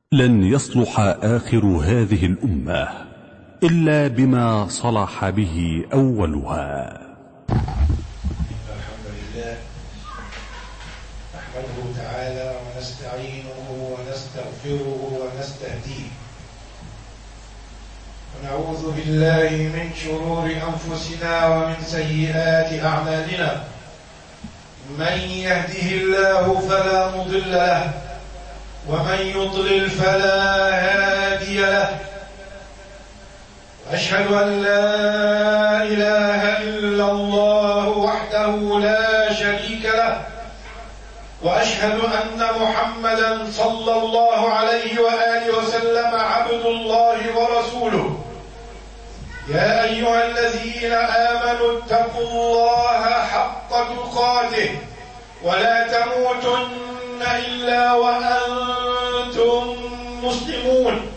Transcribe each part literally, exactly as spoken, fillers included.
لن يصلح آخر هذه الأمة إلا بما صلح به أولها. الحمد لله نحمده تعالى ونستعينه ونستغفره ونستهديه، ونعوذ بالله من شرور أنفسنا ومن سيئات أعمالنا. من يهده الله فلا مضل له، ومن يضلل فلا هادي له. وأشهد أن لا إله إلا الله وحده لا شريك له، وأشهد أن محمدا صلى الله عليه وآله وسلم عبد الله ورسوله. يا أيها الذين آمنوا اتقوا الله حق تقاته ولا تموتن إلا وأنتم مسلمون.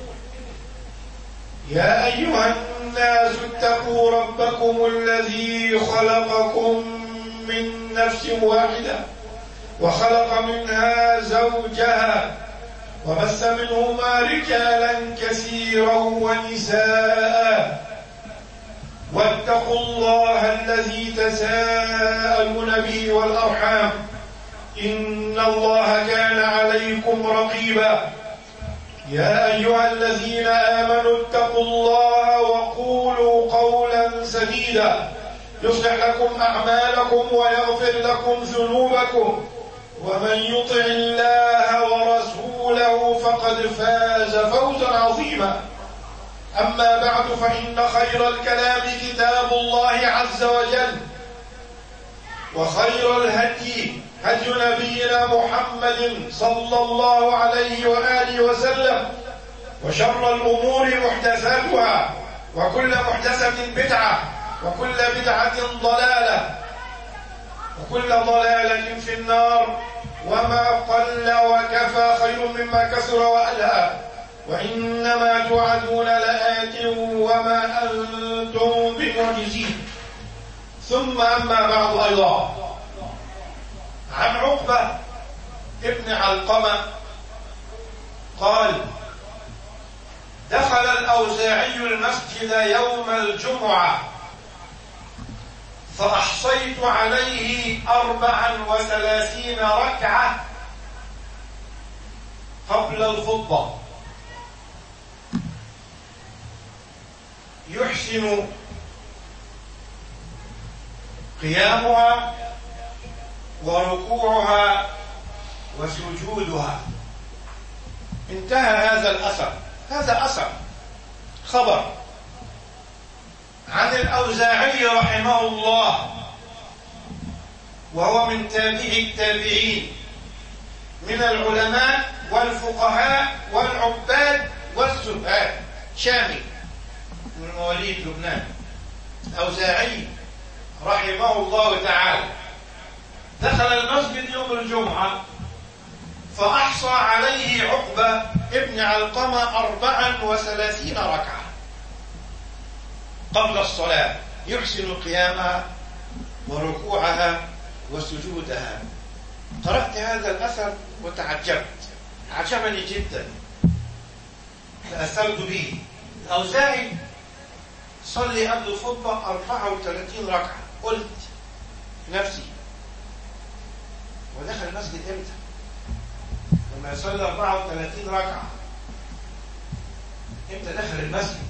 يا أيها الناس اتقوا ربكم الذي خلقكم من نفس واحدة وخلق منها زوجها وبث منهما رجالا كثيرا ونساء. واتقوا الله الذي تساءلون به والأرحام، إن الله كان عليكم رقيبا. يا أيها الذين آمنوا اتقوا الله وقولوا قولا سديدا يصلح لكم أعمالكم ويغفر لكم ذنوبكم، ومن يطع الله ورسوله فقد فاز فوزا عظيما. أما بعد، فإن خير الكلام كتاب الله عز وجل، وخير الهدي هدي نبينا محمد صلى الله عليه وآله وسلم، وشر الأمور محدثاتها، وكل محدثة بدعة، وكل بدعة ضلالة، وكل ضلالة في النار. وما قل وكفى خير مما كثر وألهى، وإنما توعدون لآت وما أنتم بمعجزين. ثم أما بعد، أيضا عن عقبة ابن علقمة قال: دخل الأوزاعي المسجد يوم الجمعة فأحصيت عليه أربعا وثلاثين ركعة قبل الخطبة، يحسن قيامها وركوعها وسجودها. انتهى هذا الأثر. هذا أثر خبر عن الأوزاعي رحمه الله، وهو من تابعي التابعين، من العلماء والفقهاء والعباد والزهاد، شامي من مواليد لبنان. الأوزاعي رحمه الله تعالى دخل المسجد يوم الجمعة فأحصى عليه عقبة ابن علقمة أربعا وثلاثين ركعة قبل الصلاة، يحسن قيامها وركوعها وسجودها. قرأت هذا الأثر وتعجبت، عجبني جدا، تأثرت به. الأوزاعي صلي قبل الخطبة أربعة وثلاثين ركعة. قلت نفسي، ودخل المسجد امتى؟ لما يصلي أربعة وثلاثين ركعة امتى دخل المسجد؟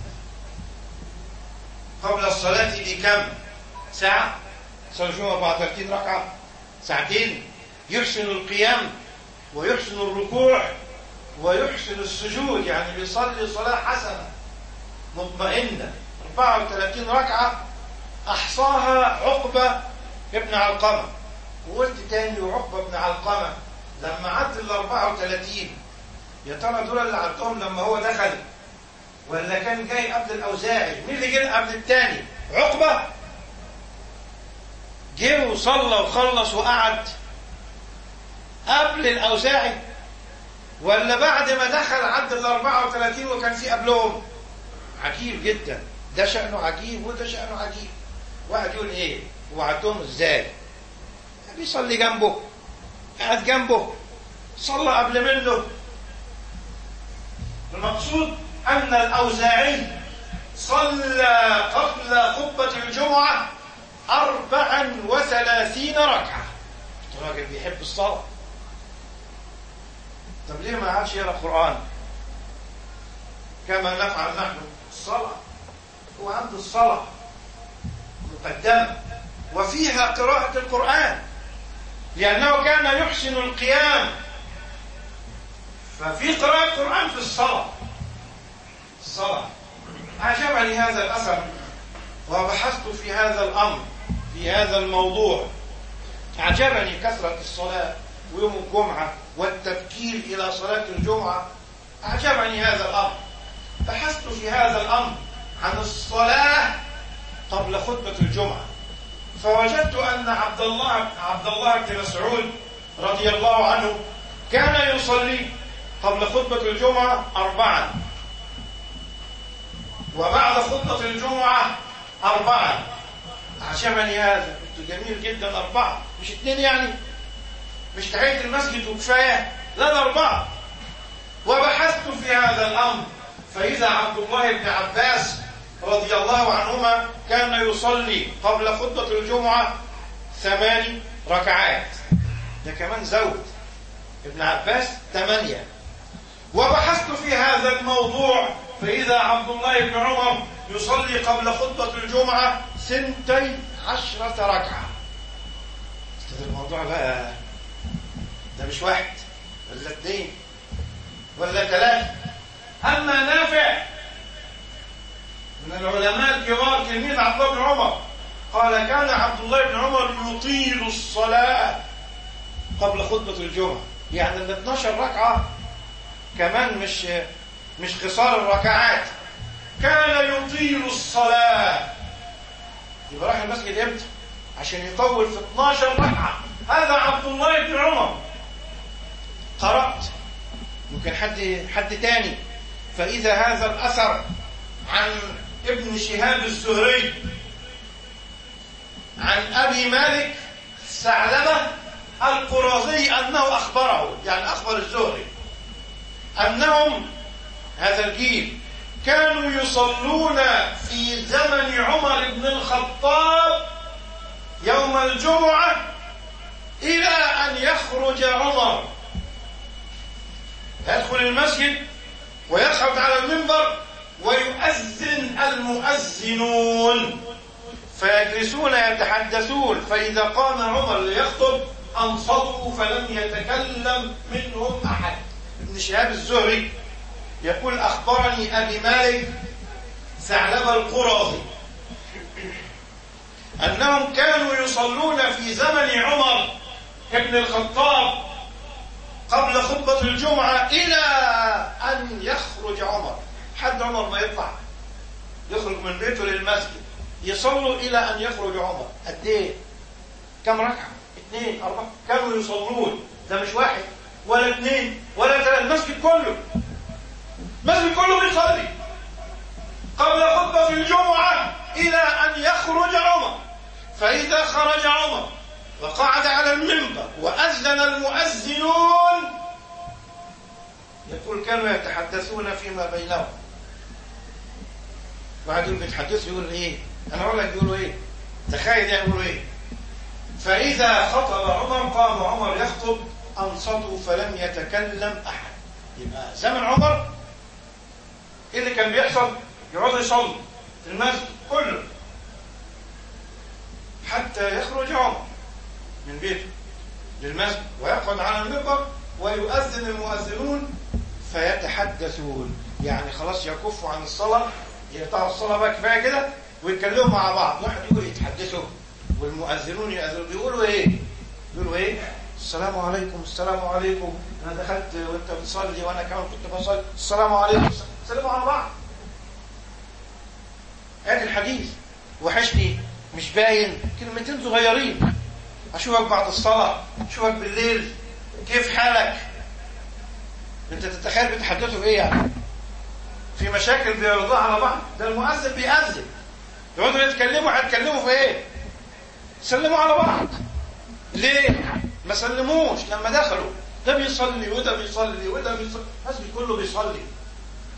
قبل الصلاة بكم؟ ساعة؟ صلي فيهم أربعة وثلاثين ركعة؟ ساعتين؟ يحسن القيام ويحسن الركوع ويحسن السجود، يعني بيصلي صلاة حسنة مطمئنة. أربعة وثلاثين ركعة أحصاها عقبة ابن علقمة. وقلت تاني، وعقبة ابن علقمة لما عد ال أربعة وثلاثين، يا ترى دول اللي عدهم لما هو دخل ولا كان جاي قبل الأوزاعي؟ مين اللي جه قبل التاني؟ عقبة جه وصلى وخلص وقعد قبل الأوزاعي، ولا بعد ما دخل عد ال أربعة وثلاثين وكان في قبلهم؟ عجيب جدا، ده شأنه عجيب وده شأنه عجيب. واحد يقول ايه وعدهم ازاي؟ بيصلي جنبه، قاعد جنبه، صلى قبل منه، المقصود أن الأوزاعي صلى قبل خطبة الجمعة أربعا وثلاثين ركعة. الراجل بيحب الصلاة، طب ليه ما عادش يقرأ قرآن كما نفعل نحن؟ الصلاة هو عنده الصلاة مقدمة وفيها قراءة القرآن، لأنه كان يحسن القيام، ففي قراءة القرآن في الصلاة. الصلاة أعجبني هذا الأثر وبحثت في هذا الأمر، في هذا الموضوع. أعجبني كثرة الصلاة ويوم الجمعة والتبكير إلى صلاة الجمعة، أعجبني هذا الأمر. بحثت في هذا الأمر عن الصلاة قبل خطبة الجمعة، فوجدت أن عبد الله عبد الله بن مسعود رضي الله عنه كان يصلي قبل خطبة الجمعة أربعا، وبعد خطبة الجمعة أربعا. أعجبني هذا، قلت جميل جدا، أربعة مش اثنين يعني، مش تحية المسجد وكفاية، لا ده أربعة. وبحثت في هذا الأمر فإذا عبد الله بن عباس رضي الله عنهما كان يصلي قبل خطبة الجمعة ثماني ركعات، ده كمان زود ابن عباس ثمانية. وبحثت في هذا الموضوع فإذا عبد الله بن عمر يصلي قبل خطبة الجمعة سنتي عشرة ركعة. الموضوع بقى ده مش واحد ولا اثنين ولا ثلاثة. أما نافع من العلماء الكبار تلميذ عبد الله بن عمر قال كان عبد الله بن عمر يطيل الصلاة قبل خطبة الجمعة، يعني ال اثناشر ركعة كمان مش مش قصار الركعات، كان يطيل الصلاة. يبقى راح المسجد امتى عشان يطول في اثناشر ركعة؟ هذا عبد الله بن عمر. قرأت ممكن حد حد تاني، فإذا هذا الأثر عن ابن شهاب الزهري عن أبي مالك ثعلبة القرظي أنه أخبره، يعني أخبر الزهري أنهم هذا الجيل كانوا يصلون في زمن عمر بن الخطاب يوم الجمعة إلى أن يخرج عمر، يدخل المسجد ويصعد على المنبر ويؤذن المؤذنون فيجلسون يتحدثون، فإذا قام عمر ليخطب أنصتوا فلم يتكلم منهم أحد. ابن شهاب الزهري يقول أخبرني أبي مالك ثعلبة القرظي أنهم كانوا يصلون في زمن عمر بن الخطاب قبل خطبة الجمعة إلى أن يخرج عمر، حد عمر ما يطلع يخرج من بيته للمسجد يصلوا إلى أن يخرج عمر. قد إيه؟ كم ركعة؟ اثنين أربعة؟ كانوا يصلون، ده مش واحد ولا اثنين ولا ثلاثة، المسجد كله المسجد كله بيصلي قبل خطبة الجمعة إلى أن يخرج عمر. فإذا خرج عمر وقعد على المنبر وأذن المؤذنون يقول كانوا يتحدثون فيما بينهم. واحد يقول بيتحدثوا يقول ايه؟ انا اقول لك يقولوا ايه؟ تخيل يقولوا ايه؟ فاذا خطب عمر قام عمر يخطب انصتوا فلم يتكلم احد. يبقى زمن عمر ايه اللي كان بيحصل؟ يقعدوا يصلوا في المسجد كله حتى يخرج عمر من بيته للمسجد ويقعد على المنبر ويؤذن المؤذنون فيتحدثون، يعني خلاص يكفوا عن الصلاة، يقطعوا الصلاة بقى كفاية كده ويتكلموا مع بعض. واحد يقول يتحدثوا والمؤذنون يأذنوا، بيقولوا ايه؟ بيقولوا ايه؟ السلام عليكم السلام عليكم، انا دخلت وانت بتصلي وانا كمان كنت بصلي، السلام عليكم، سلموا على بعض. ادي الحديث. وحشني مش باين، كلمتين صغيرين، اشوفك بعد الصلاة، اشوفك بالليل، كيف حالك؟ انت تتخيل بيتحدثوا في ايه يعني؟ في مشاكل بيرضوا على بعض، ده المؤذن بيأذن، يقعدوا يتكلموا، هيتكلموا في ايه؟ سلموا على بعض. ليه؟ ما سلموش لما دخلوا، ده بيصلي وده بيصلي وده بيصلي، المسجد كله بيصلي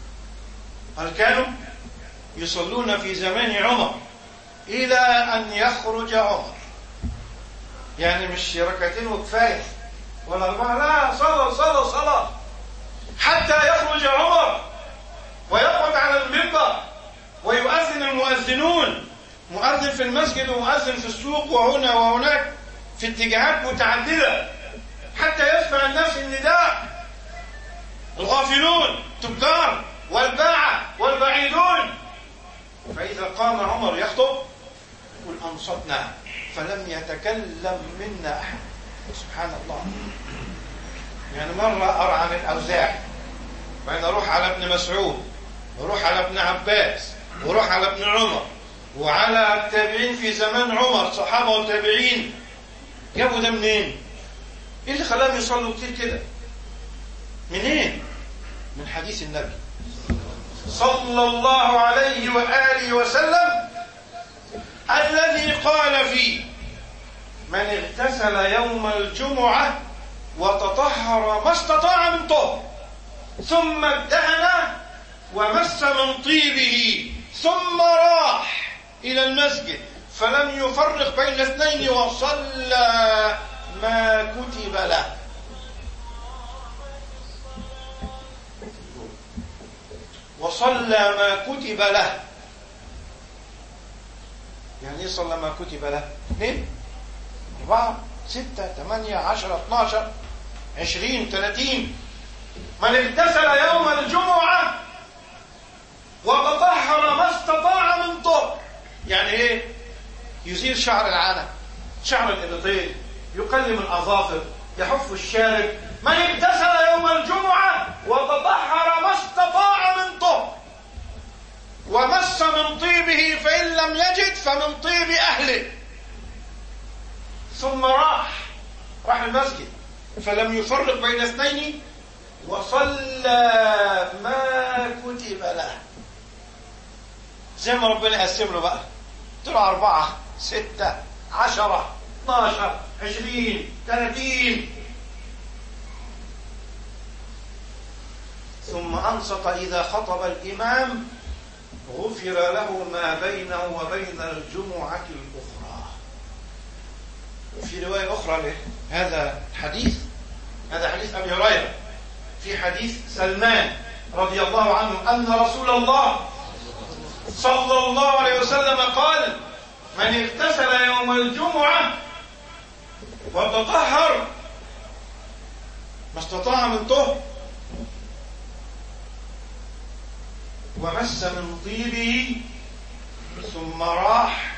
قال كانوا يصلون في زمان عمر إلى أن يخرج عمر، يعني مش ركعتين وكفاية ولا أربعة، لا، صلاة صلاة صلاة حتى يخرج عمر ويقعد على المنبر ويؤذن المؤذنون، مؤذن في المسجد ومؤذن في السوق وهنا وهناك في اتجاهات متعددة، حتى يسمع الناس النداء، الغافلون تجار والباعة والبعيدون. فإذا قام عمر يخطب يقول أنصتنا فلم يتكلم منا أحد. سبحان الله. يعني مرة أرى عن الأوزاعي، وأنا أروح على ابن مسعود، وأروح على ابن عباس، وأروح على ابن عمر، وعلى التابعين في زمان عمر، صحابة وتابعين. جابوا ده منين؟ إيه اللي خلاهم يصلوا كتير كده؟ منين؟ من حديث النبي صلى الله عليه وآله وسلم الذي قال فيه: من اغتسل يوم الجمعة وتطهر ما استطاع من طهر ثم ادهن ومس من طيبه ثم راح إلى المسجد فلم يفرق بين اثنين وصلى ما كتب له. وصلى ما كتب له. يعني ايه صلى ما كتب له؟ اثنين، أربعة، ستة، ثمانية، عشرة، اثناشر، عشرين، ثلاثين. من اغتسل يوم الجمعة وتطهر ما استطاع من طهر. يعني ايه؟ يزيل شعر العانة، شعر الإبطين، يقلم الأظافر، يحف الشارب. من اغتسل يوم الجمعة وتطهر ما استطاع من طهر ومس من طيبه فإن لم يجد فمن طيب أهله ثم راح راح المسجد فلم يفرق بين اثنين وصلى ما كتب له. زي ما ربنا يقسم له بقى، طلع أربعة، ستة، عشرة، اثناشر، عشرين، ثلاثين. ثم أنصت إذا خطب الإمام غفر له ما بينه وبين الجمعة الأخرى. في رواية أخرى لهذا الحديث، هذا حديث أبي هريرة، في حديث سلمان رضي الله عنه أن رسول الله صلى الله عليه وسلم قال: من اغتسل يوم الجمعة وتطهر ما استطاع من طهر ومس من طيبه ثم راح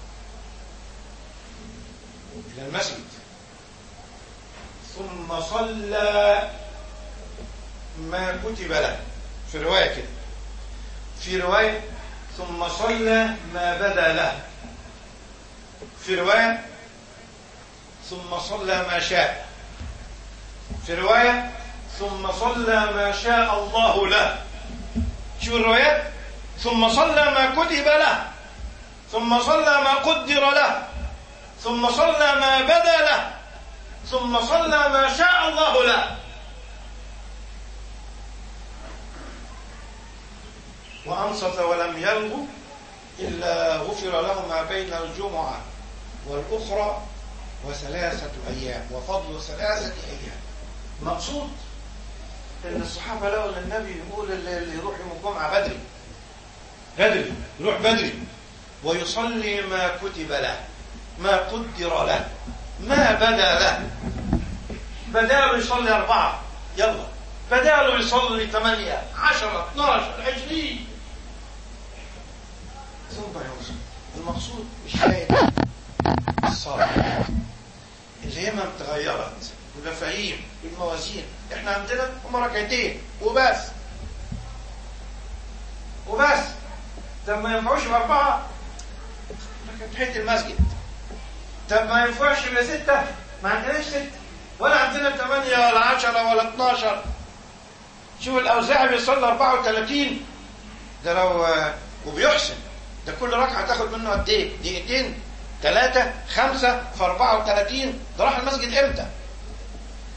إلى المسجد ثم صلى ما كتب له. في رواية كده، في رواية ثم صلى ما بدا له، في رواية ثم صلى ما شاء، في رواية ثم صلى ما شاء الله له. شو الروايات؟ ثم صلى ما كتب له، ثم صلى ما قدر له، ثم صلى ما بدا له، ثم صلى ما شاء الله له. وأنصت ولم يلغ إلا غفر له ما بين الجمعة والأخرى وثلاثة أيام، وفضل ثلاثة أيام. مقصود إن الصحابة لقوا أن النبي يقول اللي يروح يوم الجمعة بدري بدري يروح بدري ويصلي ما كتب له، ما قدر له، ما بدا له. بداله يصلي أربعة، يلا بداله يصلي ثمانية، عشرة، اثناشر، عشرين، ثم يوصل. المقصود مش هاي الصلاة اللي هي ما اتغيرت، المفاهيم، الموازين. احنا عندنا هم ركعتين وبس وبس. طب ما ينفعوش بأربعة، ركعتين المسجد. طب ما ينفعش إلا ستة، ما عندناش ستة، ولا عندنا ثمانية ولا عشرة ولا اثناشر. شوف الأوزاعي بيصلي أربعة وثلاثين، ده لو وبيحسن، ده كل ركعة تاخد منه قد ايه؟ دقيقتين، ثلاثة، خمسة، في أربعة وثلاثين. ده راح المسجد امتى؟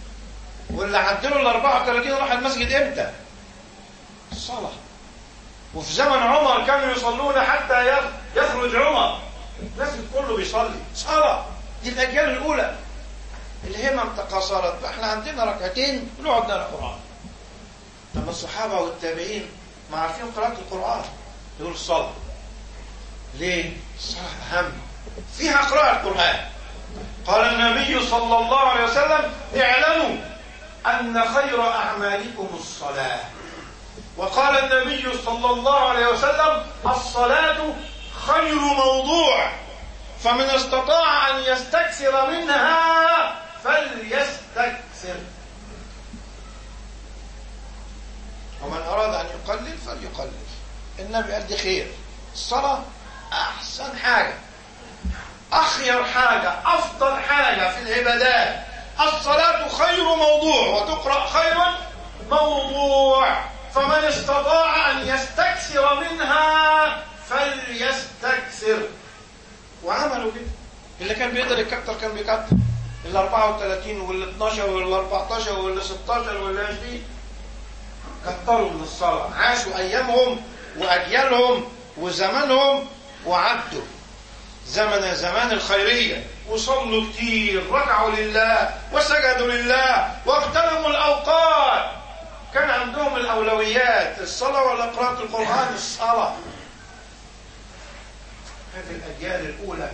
واللي عدله ال أربعة وثلاثين راح المسجد امتى؟ الصلاة. وفي زمن عمر كانوا يصلون حتى يخرج عمر، لازم كله بيصلي صلاة. دي الأجيال الأولى الهمم تقاصرت، احنا عندنا ركعتين بنقعد نقرا قرآن. لما الصحابة والتابعين ما عارفين قراءة القرآن يقول الصلاة. ليه؟ الصلاة أهم، فيها قراءة القرآن. قال النبي صلى الله عليه وسلم: اعلموا أن خير أعمالكم الصلاة. وقال النبي صلى الله عليه وسلم: الصلاة خير موضوع، فمن استطاع أن يستكثر منها فليستكثر، ومن أراد أن يقلل فليقلل. النبي قال دي خير، الصلاة أحسن حاجة، أخير حاجة، أفضل حاجة في العبادات. الصلاة خير موضوع، وتقرأ خيرا موضوع، فمن استطاع أن يستكثر منها فليستكثر. وعملوا كده، اللي كان بيقدر يكتر كان بيكتر، ال أربعة وثلاثين وال اثناشر وال أربعتاشر وال ستاشر وال عشرين كتروا من الصلاة، عاشوا أيامهم وأجيالهم وزمانهم وعدوا زمن زمان الخيرية، وصلوا كتير، ركعوا لله وسجدوا لله واغتنموا الأوقات. كان عندهم الأولويات الصلاة ولا قراءة القرآن؟ الصلاة. هذه الأجيال الأولى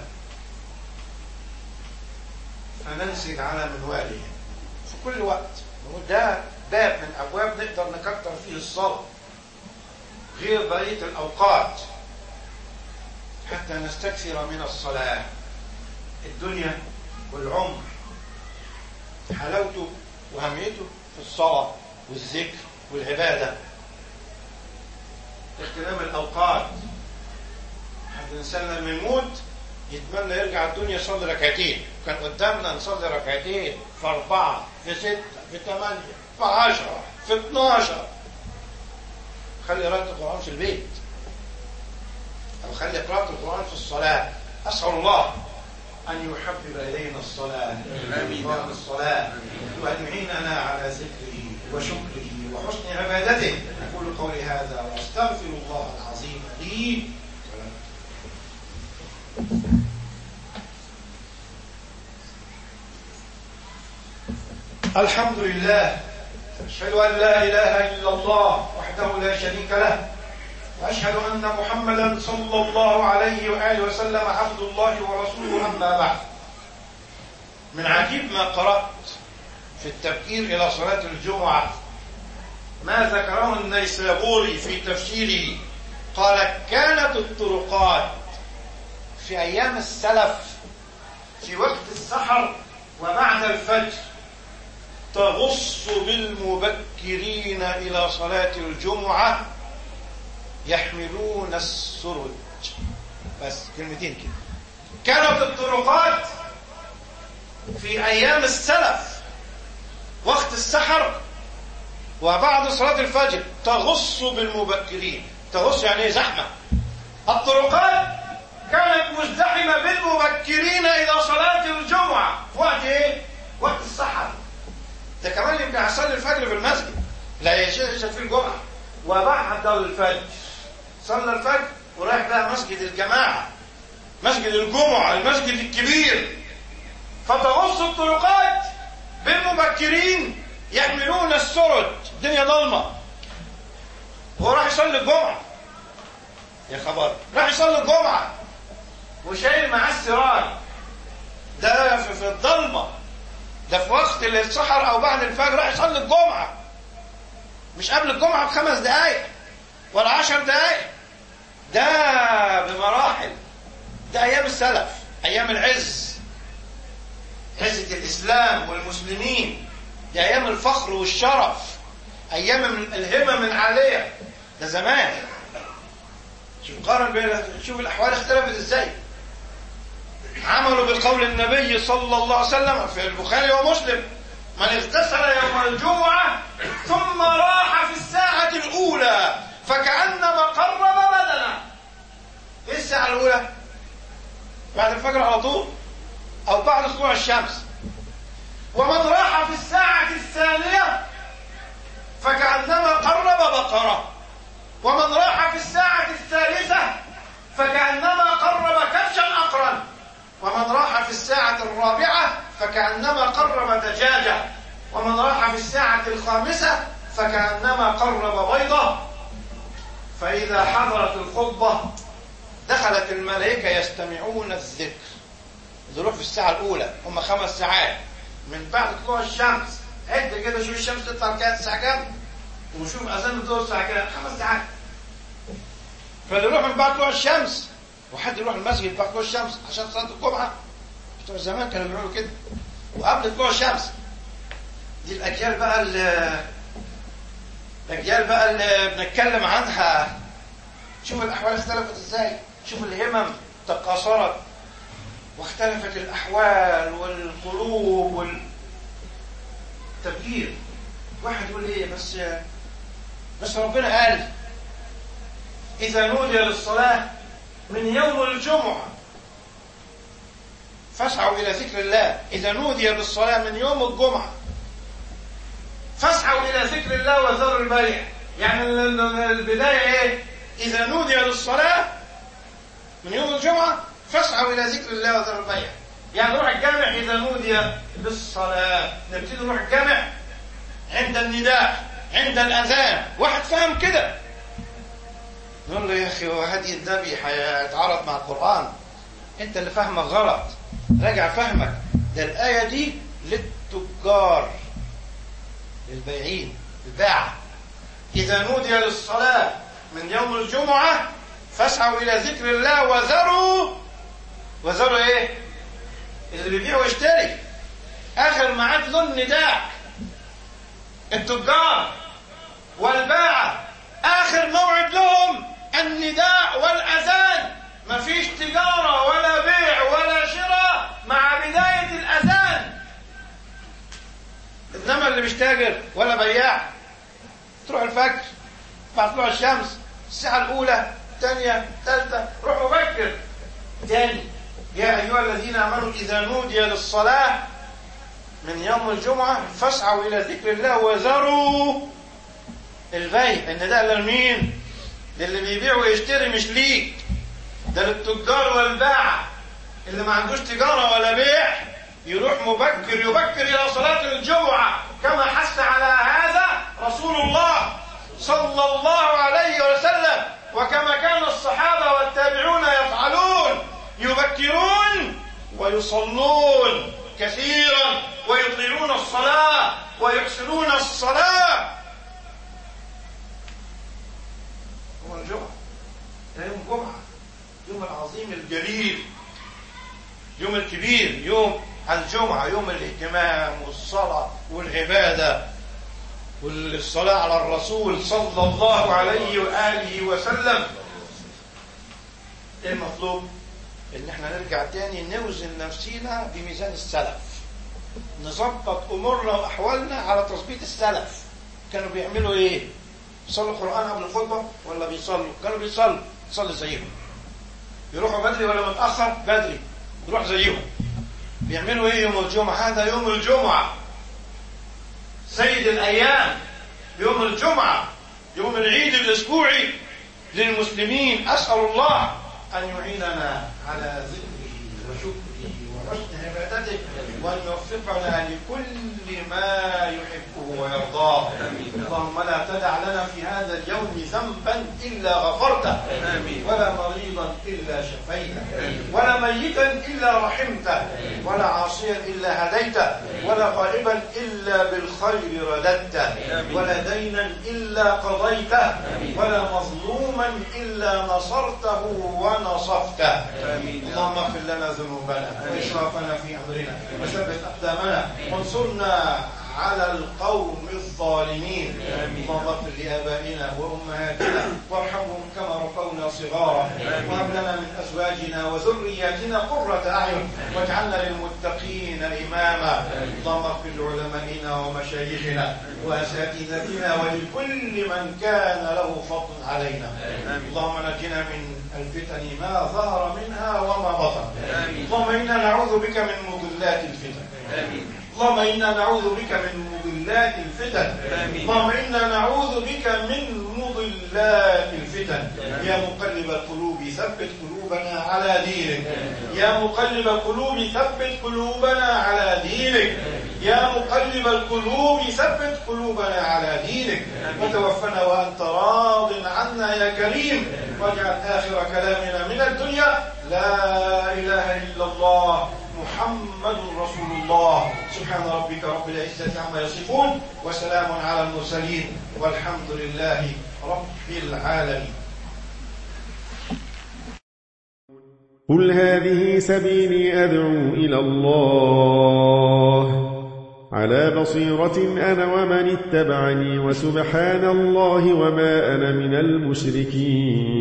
فننسج على منوالهم في كل وقت. وده باب من أبواب نقدر نكتر فيه الصلاة غير بقية الأوقات حتى نستكثر من الصلاة. الدنيا والعمر حلاوته وهميته في الصلاة والذكر والعبادة. اغتنام الأوقات، حتى الإنسان لما يموت يتمنى يرجع الدنيا يصلي ركعتين، كان قدامنا نصلي ركعتين في أربعة في ستة في ثمانية في عشرة في اثناشر. خلي قراءة القرآن في البيت، أو خلي قراءة القرآن في الصلاة. أسأل الله أن يحبب إلينا الصلاة وإقام الصلاة، وأن يعيننا على ذكره وشكره وحسن عبادته. أقول قولي هذا وأستغفر الله العظيم لي. الحمد لله، أشهد أن لا إله إلا الله وحده لا شريك له، وأشهد أن محمدا صلى الله عليه وآله وسلم عبد الله ورسوله. أما بعد، من عجيب ما قرأت في التبكير إلى صلاة الجمعة ما ذكره النيسابوري في تفسيره. قال: كانت الطرقات في أيام السلف في وقت السحر وبعد الفجر تغص بالمبكرين إلى صلاة الجمعة يحملون السرج. بس كلمتين كده. كانت الطرقات في أيام السلف وقت السحر وبعد صلاة الفجر تغص بالمبكرين. تغص يعني ايه؟ زحمة. الطرقات كانت مزدحمة بالمبكرين إلى صلاة الجمعة. وقت ايه؟ وقت السحر. ده كمان يبقى يصلي الفجر في المسجد، لا يشهد في الجمعة. وبعد الفجر صلى الفجر ورايح بقى مسجد الجماعة، مسجد الجمعة، المسجد الكبير. فتغص الطرقات بالمبكرين يحملون السرج. الدنيا ضلمة، هو راح يصلي الجمعة، يا خبر، راح يصلي الجمعة وشايل معاه السراج. ده في, في الضلمة، ده في وقت السحر أو بعد الفجر راح يصلي الجمعة، مش قبل الجمعة بخمس دقايق ولا عشر دقايق، ده بمراحل. ده أيام السلف، أيام العز، عزة الإسلام والمسلمين. دي أيام الفخر والشرف، أيام الهمم العالية. ده زمان. شوف قارن بين، شوف الأحوال اختلفت إزاي. عملوا بالقول النبي صلى الله عليه وسلم في البخاري ومسلم: من اغتسل يوم الجمعة ثم راح في الساعة الأولى فكأنما قرب بدنه. إيه الساعة الأولى؟ بعد الفجر على طول أو بعد طلوع الشمس. ومن راح في الساعة الثانية فكأنما قرب بقرة. ومن راح في الساعة فكأنما قرب دجاجة، ومن راح في الساعة الخامسة فكأنما قرب بيضة. فإذا حضرت الخطبة دخلت الملائكة يستمعون الذكر. ظروف في الساعة الأولى هم خمس ساعات من بعد طلوع الشمس. عد كده شوف الشمس تطلع كام الساعة كام وشوف أذان الظهر الساعة كام، خمس ساعات. فاللي يروح من بعد طلوع الشمس، وحد يروح المسجد بعد طلوع الشمس عشان صلاة الجمعة، بتوع زمان كانوا بيعملوا كده، وقبل طلوع الشمس. دي الأجيال بقى اللي الأجيال بقى اللي بنتكلم عنها. شوف الأحوال اختلفت ازاي، شوف الهمم تقاصرت واختلفت الأحوال والقلوب والتفكير. واحد يقول ايه بس بس ربنا قال إذا نودي للصلاة من يوم الجمعة فاسعوا إلى ذكر الله. إذا نودي للصلاة من يوم الجمعة فاسعوا إلى ذكر الله وذروا البيع. يعني البداية إيه؟ إذا نودي للصلاة من يوم الجمعة فاسعوا إلى ذكر الله وذروا البيع. يعني نروح الجامع إذا نودي للصلاة. نبتدي نروح الجامع عند النداء، عند الأذان. واحد فاهم كده نقول له يا أخي وهدي النبي هيتعارض مع القرآن، أنت اللي فاهمك غلط، راجع فهمك. ده الآية دي للتجار، للبيعين، الباعة. إذا نودي للصلاة من يوم الجمعة فاسعوا إلى ذكر الله وذروا وذروا إيه؟ اللي بيبيع ويشتري. آخر ميعاد له النداء. التجار والباعة آخر موعد لهم النداء والأذان. مفيش تجارة ولا بيع ولا شراء مع بداية الأذان. إنما اللي مش تاجر ولا بياع تروح الفجر بعد طلوع الشمس الساعة الأولى الثانية الثالثة، روح مبكر تاني. يا أيها الذين آمنوا إذا نودي للصلاة من يوم الجمعة فاسعوا إلى ذكر الله وذروا البيع. إن ده لمين؟ للي بيبيع ويشتري، مش ليك. ده للتجار والباعة. اللي ما عندوش تجارة ولا بيع يروح مبكر يبكر إلى صلاة الجمعة، كما حث على هذا رسول الله صلى الله عليه وسلم، وكما كان الصحابة والتابعون يفعلون، يبكرون ويصلون كثيرا ويطيلون الصلاة ويحسنون الصلاة. هو الجمعة ده يوم جمعة، يوم العظيم الجليل، يوم الكبير، يوم الجمعة، يوم الاهتمام والصلاة والعبادة والصلاة على الرسول صلى الله عليه وآله وسلم. ايه المطلوب؟ ان احنا نرجع تاني نوزن نفسينا بميزان السلف، نظبط امورنا واحوالنا على تظبيط السلف. كانوا بيعملوا ايه؟ بيصلوا القرآن قبل الخطبة ولا بيصلوا؟ كانوا بيصلوا، يصلي زيهم. يروحوا بدري ولا متأخر؟ بدري، يروح زيهم. بيعملوا ايه يوم الجمعة؟ هذا يوم الجمعة سيد الأيام، يوم الجمعة يوم العيد الأسبوعي للمسلمين. أسأل الله أن يعيننا على ذكره وشكره وحسن عبادته، وأن يوفقنا لكل ما يحبه ويرضاه. اللهم لا تدع لنا في هذا اليوم ذنبا إلا غفرته، ولا مريضا إلا شفيته، ولا ميتا إلا رحمته، ولا عاصيا إلا هديته، ولا غائبا إلا بالخير رددته، ولا دينا إلا قضيته، ولا مظلوما إلا نصرته ونصفته. اللهم اغفر لنا ذنوبنا وإسرافنا في أمرنا وثبت أقدامنا وانصرنا على القوم الظالمين. اللهم اغفر لآبائنا وأمهاتنا وارحمهم كما ربونا صغارا، وهب لنا من أزواجنا وذرياتنا قرة أعين واجعلنا للمتقين إماما. اللهم اغفر لعلمائنا ومشايخنا وأساتذتنا ولكل من كان له فضل علينا. اللهم نجنا من الفتن ما ظهر منها وما بطن. اللهم إنا نعوذ بك من مضلات الفتن. اللهم إنا نعوذ بك من مضلات الفتن. اللهم إنا نعوذ بك من مضلات الفتن. الفتن. يا مقلب القلوب ثبت قلوبنا على دينك. يا مقلب القلوب ثبت قلوبنا على دينك. يا مقلب القلوب ثبت قلوبنا على دينك. وتوفنا وأنت راض عنا يا كريم. واجعل آخر كلامنا من الدنيا لا إله إلا الله محمد رسول الله. سبحان ربك رب العزة عما يصفون وسلام على المرسلين والحمد لله رب العالمين. قل هذه سبيلي أدعو إلى الله على بصيرة أنا ومن اتبعني وسبحان الله وما أنا من المشركين.